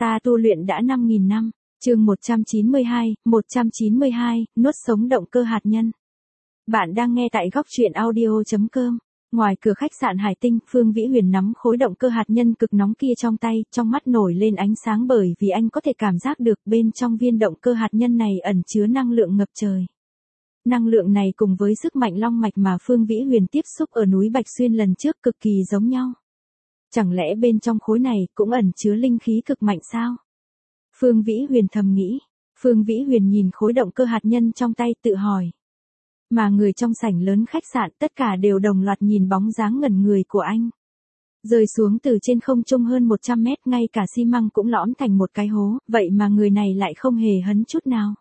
Ta tu luyện đã 5.000 năm. Chương 192, nuốt sống động cơ hạt nhân. Bạn đang nghe tại góc truyện audio.com. Ngoài cửa khách sạn Hải Tinh, Phương Vĩ Huyền nắm khối động cơ hạt nhân cực nóng kia trong tay, trong mắt nổi lên ánh sáng bởi vì anh có thể cảm giác được bên trong viên động cơ hạt nhân này ẩn chứa năng lượng ngập trời. Năng lượng này cùng với sức mạnh long mạch mà Phương Vĩ Huyền tiếp xúc ở núi Bạch Xuyên lần trước cực kỳ giống nhau. Chẳng lẽ bên trong khối này cũng ẩn chứa linh khí cực mạnh sao? Phương Vĩ Huyền thầm nghĩ. Phương Vĩ Huyền nhìn khối động cơ hạt nhân trong tay tự hỏi. Mà người trong sảnh lớn khách sạn tất cả đều đồng loạt nhìn bóng dáng ngẩn người của anh. Rơi xuống từ trên không trung hơn 100 mét, ngay cả xi măng cũng lõm thành một cái hố, vậy mà người này lại không hề hấn chút nào.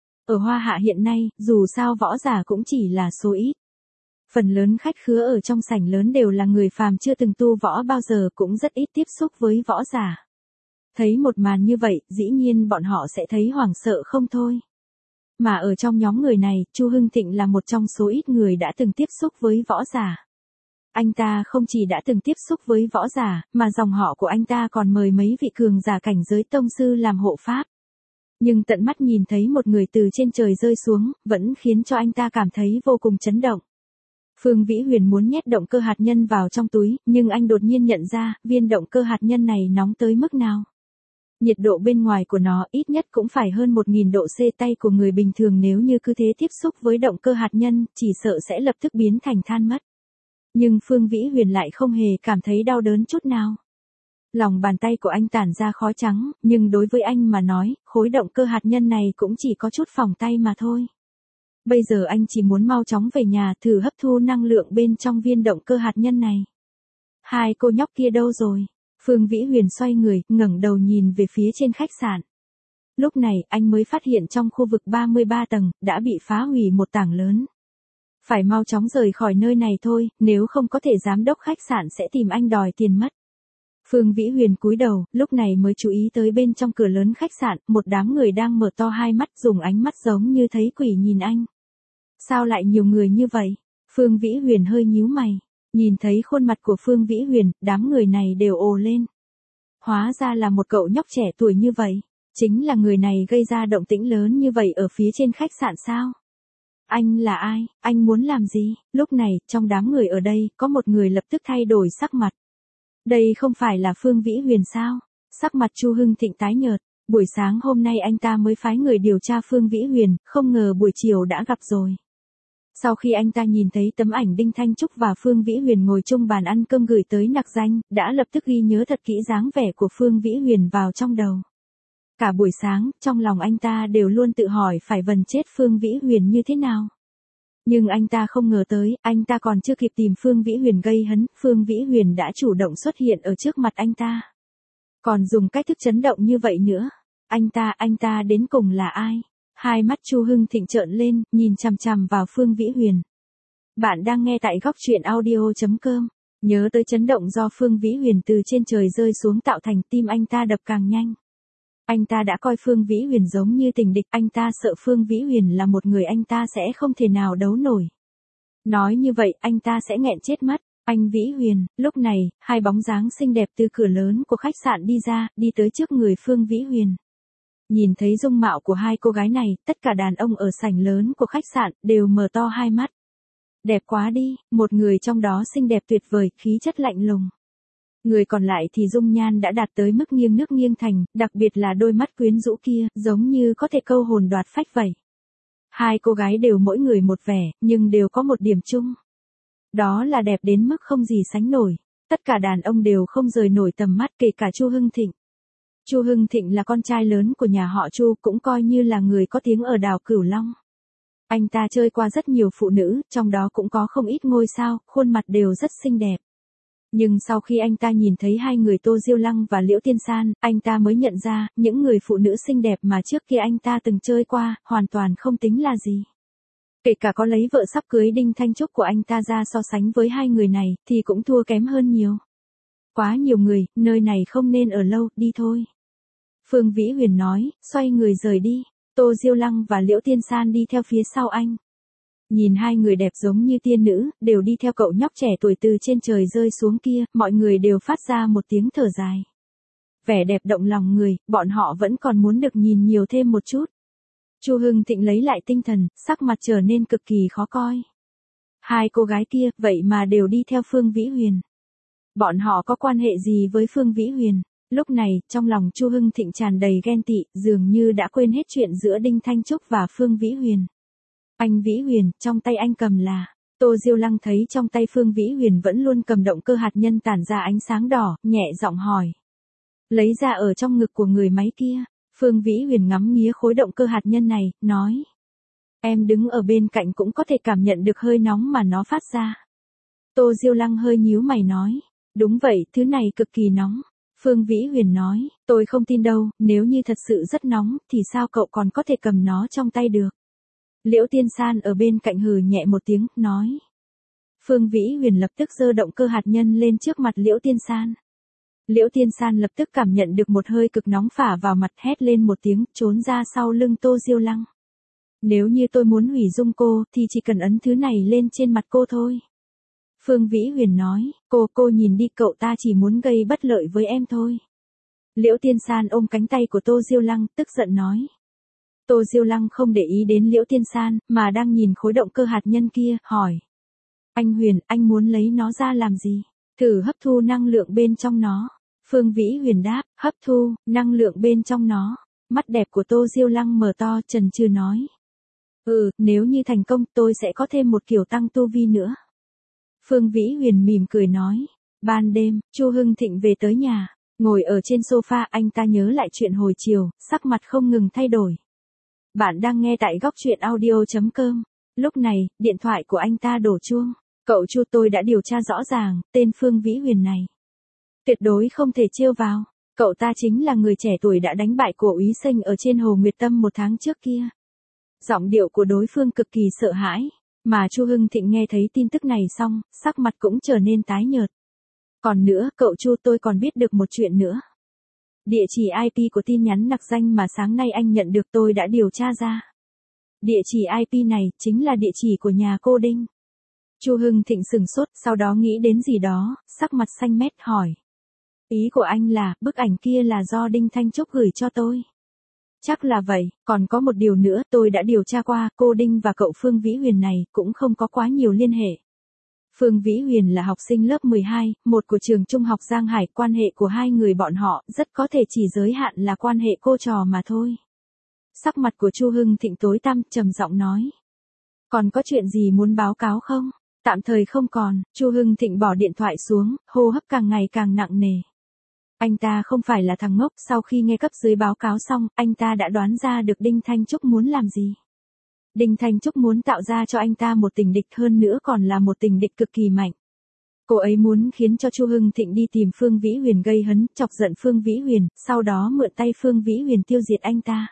Ở Hoa Hạ hiện nay, dù sao võ giả cũng chỉ là số ít. Phần lớn khách khứa ở trong sảnh lớn đều là người phàm chưa từng tu võ bao giờ, cũng rất ít tiếp xúc với võ giả. Thấy một màn như vậy, dĩ nhiên bọn họ sẽ thấy hoảng sợ không thôi. Mà ở trong nhóm người này, Chu Hưng Thịnh là một trong số ít người đã từng tiếp xúc với võ giả. Anh ta không chỉ đã từng tiếp xúc với võ giả, mà dòng họ của anh ta còn mời mấy vị cường giả cảnh giới tông sư làm hộ pháp. Nhưng tận mắt nhìn thấy một người từ trên trời rơi xuống, vẫn khiến cho anh ta cảm thấy vô cùng chấn động. Phương Vĩ Huyền muốn nhét động cơ hạt nhân vào trong túi, nhưng anh đột nhiên nhận ra, viên động cơ hạt nhân này nóng tới mức nào. Nhiệt độ bên ngoài của nó ít nhất cũng phải hơn 1.000 độ C, tay của người bình thường nếu như cứ thế tiếp xúc với động cơ hạt nhân, chỉ sợ sẽ lập tức biến thành than mất. Nhưng Phương Vĩ Huyền lại không hề cảm thấy đau đớn chút nào. Lòng bàn tay của anh tản ra khói trắng, nhưng đối với anh mà nói, khối động cơ hạt nhân này cũng chỉ có chút phỏng tay mà thôi. Bây giờ anh chỉ muốn mau chóng về nhà thử hấp thu năng lượng bên trong viên động cơ hạt nhân này. Hai cô nhóc kia đâu rồi? Phương Vĩ Huyền xoay người, ngẩng đầu nhìn về phía trên khách sạn. Lúc này, anh mới phát hiện trong khu vực 33 tầng, đã bị phá hủy một tảng lớn. Phải mau chóng rời khỏi nơi này thôi, nếu không có thể giám đốc khách sạn sẽ tìm anh đòi tiền mất. Phương Vĩ Huyền cúi đầu, lúc này mới chú ý tới bên trong cửa lớn khách sạn, một đám người đang mở to hai mắt, dùng ánh mắt giống như thấy quỷ nhìn anh. Sao lại nhiều người như vậy? Phương Vĩ Huyền hơi nhíu mày. Nhìn thấy khuôn mặt của Phương Vĩ Huyền, đám người này đều ồ lên. Hóa ra là một cậu nhóc trẻ tuổi như vậy. Chính là người này gây ra động tĩnh lớn như vậy ở phía trên khách sạn sao? Anh là ai? Anh muốn làm gì? Lúc này, trong đám người ở đây, có một người lập tức thay đổi sắc mặt. Đây không phải là Phương Vĩ Huyền sao? Sắc mặt Chu Hưng Thịnh tái nhợt. Buổi sáng hôm nay anh ta mới phái người điều tra Phương Vĩ Huyền, không ngờ buổi chiều đã gặp rồi. Sau khi anh ta nhìn thấy tấm ảnh Đinh Thanh Trúc và Phương Vĩ Huyền ngồi chung bàn ăn cơm gửi tới nặc danh, đã lập tức ghi nhớ thật kỹ dáng vẻ của Phương Vĩ Huyền vào trong đầu. Cả buổi sáng, trong lòng anh ta đều luôn tự hỏi phải vần chết Phương Vĩ Huyền như thế nào. Nhưng anh ta không ngờ tới, anh ta còn chưa kịp tìm Phương Vĩ Huyền gây hấn, Phương Vĩ Huyền đã chủ động xuất hiện ở trước mặt anh ta. Còn dùng cách thức chấn động như vậy nữa. Anh ta đến cùng là ai? Hai mắt Chu Hưng Thịnh trợn lên, nhìn chằm chằm vào Phương Vĩ Huyền. Bạn đang nghe tại góc truyện audio.com. Nhớ tới chấn động do Phương Vĩ Huyền từ trên trời rơi xuống tạo thành, tim anh ta đập càng nhanh. Anh ta đã coi Phương Vĩ Huyền giống như tình địch, anh ta sợ Phương Vĩ Huyền là một người anh ta sẽ không thể nào đấu nổi. Nói như vậy, anh ta sẽ nghẹn chết mất. Anh Vĩ Huyền, lúc này, hai bóng dáng xinh đẹp từ cửa lớn của khách sạn đi ra, đi tới trước người Phương Vĩ Huyền. Nhìn thấy dung mạo của hai cô gái này, tất cả đàn ông ở sảnh lớn của khách sạn đều mở to hai mắt. Đẹp quá đi, một người trong đó xinh đẹp tuyệt vời, khí chất lạnh lùng. Người còn lại thì dung nhan đã đạt tới mức nghiêng nước nghiêng thành, đặc biệt là đôi mắt quyến rũ kia, giống như có thể câu hồn đoạt phách vậy. Hai cô gái đều mỗi người một vẻ, nhưng đều có một điểm chung. Đó là đẹp đến mức không gì sánh nổi. Tất cả đàn ông đều không rời nổi tầm mắt, kể cả Chu Hưng Thịnh. Chu Hưng Thịnh là con trai lớn của nhà họ Chu, cũng coi như là người có tiếng ở đảo Cửu Long. Anh ta chơi qua rất nhiều phụ nữ, trong đó cũng có không ít ngôi sao, khuôn mặt đều rất xinh đẹp. Nhưng sau khi anh ta nhìn thấy hai người Tô Diêu Lăng và Liễu Tiên San, anh ta mới nhận ra, những người phụ nữ xinh đẹp mà trước kia anh ta từng chơi qua, hoàn toàn không tính là gì. Kể cả có lấy vợ sắp cưới Đinh Thanh Trúc của anh ta ra so sánh với hai người này, thì cũng thua kém hơn nhiều. Quá nhiều người, nơi này không nên ở lâu, đi thôi. Phương Vĩ Huyền nói, xoay người rời đi. Tô Diêu Lăng và Liễu Tiên San đi theo phía sau anh. Nhìn hai người đẹp giống như tiên nữ, đều đi theo cậu nhóc trẻ tuổi từ trên trời rơi xuống kia, mọi người đều phát ra một tiếng thở dài. vẻ đẹp động lòng người, bọn họ vẫn còn muốn được nhìn nhiều thêm một chút. Chu Hưng Thịnh lấy lại tinh thần, sắc mặt trở nên cực kỳ khó coi. Hai cô gái kia, vậy mà đều đi theo Phương Vĩ Huyền. Bọn họ có quan hệ gì với Phương Vĩ Huyền? Lúc này, trong lòng Chu Hưng Thịnh tràn đầy ghen tị, dường như đã quên hết chuyện giữa Đinh Thanh Trúc và Phương Vĩ Huyền. Anh Vĩ Huyền, trong tay anh cầm là... Tô Diêu Lăng thấy trong tay Phương Vĩ Huyền vẫn luôn cầm động cơ hạt nhân tản ra ánh sáng đỏ, nhẹ giọng hỏi. Lấy ra ở trong ngực của người máy kia. Phương Vĩ Huyền ngắm nghía khối động cơ hạt nhân này, nói. Em đứng ở bên cạnh cũng có thể cảm nhận được hơi nóng mà nó phát ra. Tô Diêu Lăng hơi nhíu mày nói. Đúng vậy, thứ này cực kỳ nóng. Phương Vĩ Huyền nói, tôi không tin đâu, nếu như thật sự rất nóng, thì sao cậu còn có thể cầm nó trong tay được? Liễu Tiên San ở bên cạnh hừ nhẹ một tiếng, nói. Phương Vĩ Huyền lập tức giơ động cơ hạt nhân lên trước mặt Liễu Tiên San. Liễu Tiên San lập tức cảm nhận được một hơi cực nóng phả vào mặt, hét lên một tiếng, trốn ra sau lưng Tô Diêu Lăng. Nếu như tôi muốn hủy dung cô, thì chỉ cần ấn thứ này lên trên mặt cô thôi. Phương Vĩ Huyền nói, cô nhìn đi, cậu ta chỉ muốn gây bất lợi với em thôi. Liễu Tiên San ôm cánh tay của Tô Diêu Lăng, tức giận nói. Tô Diêu Lăng không để ý đến Liễu Tiên San, mà đang nhìn khối động cơ hạt nhân kia, hỏi. Anh Huyền, anh muốn lấy nó ra làm gì? Thử hấp thu năng lượng bên trong nó. Phương Vĩ Huyền đáp, hấp thu, năng lượng bên trong nó. Mắt đẹp của Tô Diêu Lăng mở to, chần chừ nói. Nếu như thành công tôi sẽ có thêm một kiểu tăng tu vi nữa. Phương Vĩ Huyền mỉm cười nói. Ban đêm, Chu Hưng Thịnh về tới nhà, ngồi ở trên sofa, anh ta nhớ lại chuyện hồi chiều, sắc mặt không ngừng thay đổi. Bạn đang nghe tại góc truyện audio.com. Lúc này, điện thoại của anh ta đổ chuông. Cậu Chu, tôi đã điều tra rõ ràng, tên Phương Vĩ Huyền này tuyệt đối không thể trêu vào. Cậu ta chính là người trẻ tuổi đã đánh bại cổ úy Sinh ở trên Hồ Nguyệt Tâm một tháng trước kia. Giọng điệu của đối phương cực kỳ sợ hãi, mà Chu Hưng Thịnh nghe thấy tin tức này xong, sắc mặt cũng trở nên tái nhợt. Còn nữa, cậu Chu, tôi còn biết được một chuyện nữa. Địa chỉ IP của tin nhắn nặc danh mà sáng nay anh nhận được tôi đã điều tra ra. Địa chỉ IP này chính là địa chỉ của nhà cô Đinh. Chu Hưng Thịnh sừng sốt, sau đó nghĩ đến gì đó, sắc mặt xanh mét hỏi. Ý của anh là, bức ảnh kia là do Đinh Thanh Trúc gửi cho tôi. Chắc là vậy, còn có một điều nữa, tôi đã điều tra qua, cô Đinh và cậu Phương Vĩ Huyền này cũng không có quá nhiều liên hệ. Phương Vĩ Huyền là học sinh lớp 12, một của trường trung học Giang Hải, quan hệ của hai người bọn họ rất có thể chỉ giới hạn là quan hệ cô trò mà thôi. Sắc mặt của Chu Hưng Thịnh tối tăm, trầm giọng nói. Còn có chuyện gì muốn báo cáo không? Tạm thời không còn. Chu Hưng Thịnh bỏ điện thoại xuống, hô hấp càng ngày càng nặng nề. Anh ta không phải là thằng ngốc, sau khi nghe cấp dưới báo cáo xong, anh ta đã đoán ra được Đinh Thanh Trúc muốn làm gì. Đinh Thanh Trúc muốn tạo ra cho anh ta một tình địch, hơn nữa còn là một tình địch cực kỳ mạnh. Cô ấy muốn khiến cho Chu Hưng Thịnh đi tìm Phương Vĩ Huyền gây hấn, chọc giận Phương Vĩ Huyền, sau đó mượn tay Phương Vĩ Huyền tiêu diệt anh ta.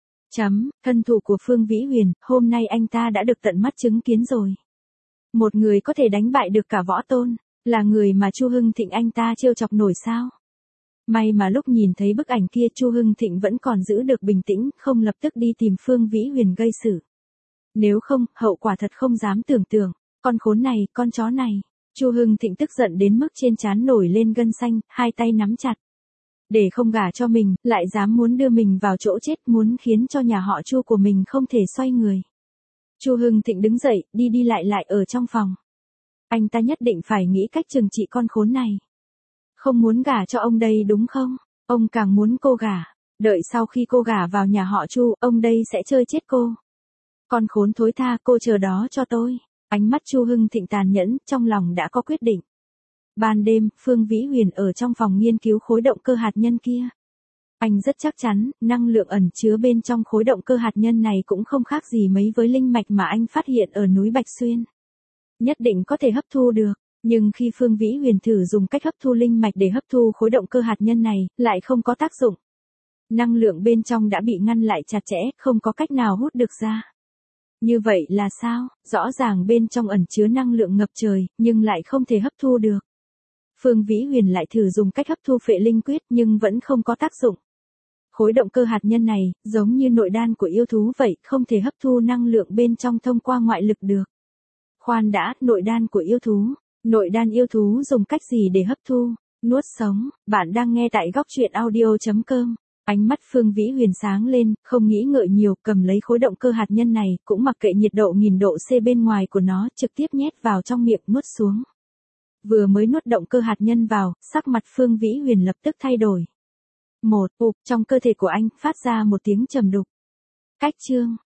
Thân thủ của Phương Vĩ Huyền, hôm nay anh ta đã được tận mắt chứng kiến rồi. Một người có thể đánh bại được cả võ tôn, là người mà Chu Hưng Thịnh anh ta trêu chọc nổi sao? May mà lúc nhìn thấy bức ảnh kia Chu Hưng Thịnh vẫn còn giữ được bình tĩnh, không lập tức đi tìm Phương Vĩ Huyền gây sự. Nếu không, hậu quả thật không dám tưởng tượng. Con khốn này, con chó này. Chu Hưng Thịnh tức giận đến mức trên trán nổi lên gân xanh, hai tay nắm chặt. Để không gả cho mình, lại dám muốn đưa mình vào chỗ chết, muốn khiến cho nhà họ Chu của mình không thể xoay người. Chu Hưng Thịnh đứng dậy, đi lại ở trong phòng. Anh ta nhất định phải nghĩ cách trừng trị con khốn này. Không muốn gả cho ông đây đúng không? Ông càng muốn cô gả. Đợi sau khi cô gả vào nhà họ Chu, ông đây sẽ chơi chết cô. Con khốn thối tha, cô chờ đó cho tôi. Ánh mắt Chu Hưng Thịnh tàn nhẫn, trong lòng đã có quyết định. Ban đêm, Phương Vĩ Huyền ở trong phòng nghiên cứu khối động cơ hạt nhân kia. Anh rất chắc chắn, năng lượng ẩn chứa bên trong khối động cơ hạt nhân này cũng không khác gì mấy với linh mạch mà anh phát hiện ở núi Bạch Xuyên. Nhất định có thể hấp thu được, nhưng khi Phương Vĩ Huyền thử dùng cách hấp thu linh mạch để hấp thu khối động cơ hạt nhân này, lại không có tác dụng. Năng lượng bên trong đã bị ngăn lại chặt chẽ, không có cách nào hút được ra. Như vậy là sao? Rõ ràng bên trong ẩn chứa năng lượng ngập trời, nhưng lại không thể hấp thu được. Phương Vĩ Huyền lại thử dùng cách hấp thu phệ linh quyết nhưng vẫn không có tác dụng. Khối động cơ hạt nhân này, giống như nội đan của yêu thú vậy, không thể hấp thu năng lượng bên trong thông qua ngoại lực được. Khoan đã, nội đan của yêu thú. Nội đan yêu thú dùng cách gì để hấp thu? Nuốt sống, bạn đang nghe tại góc truyện audio.com. Ánh mắt Phương Vĩ Huyền sáng lên, không nghĩ ngợi nhiều, cầm lấy khối động cơ hạt nhân này, cũng mặc kệ nhiệt độ 1000 độ C bên ngoài của nó, trực tiếp nhét vào trong miệng nuốt xuống. Vừa mới nuốt động cơ hạt nhân vào, sắc mặt Phương Vĩ Huyền lập tức thay đổi. Trong cơ thể của anh phát ra một tiếng trầm đục. Cách chương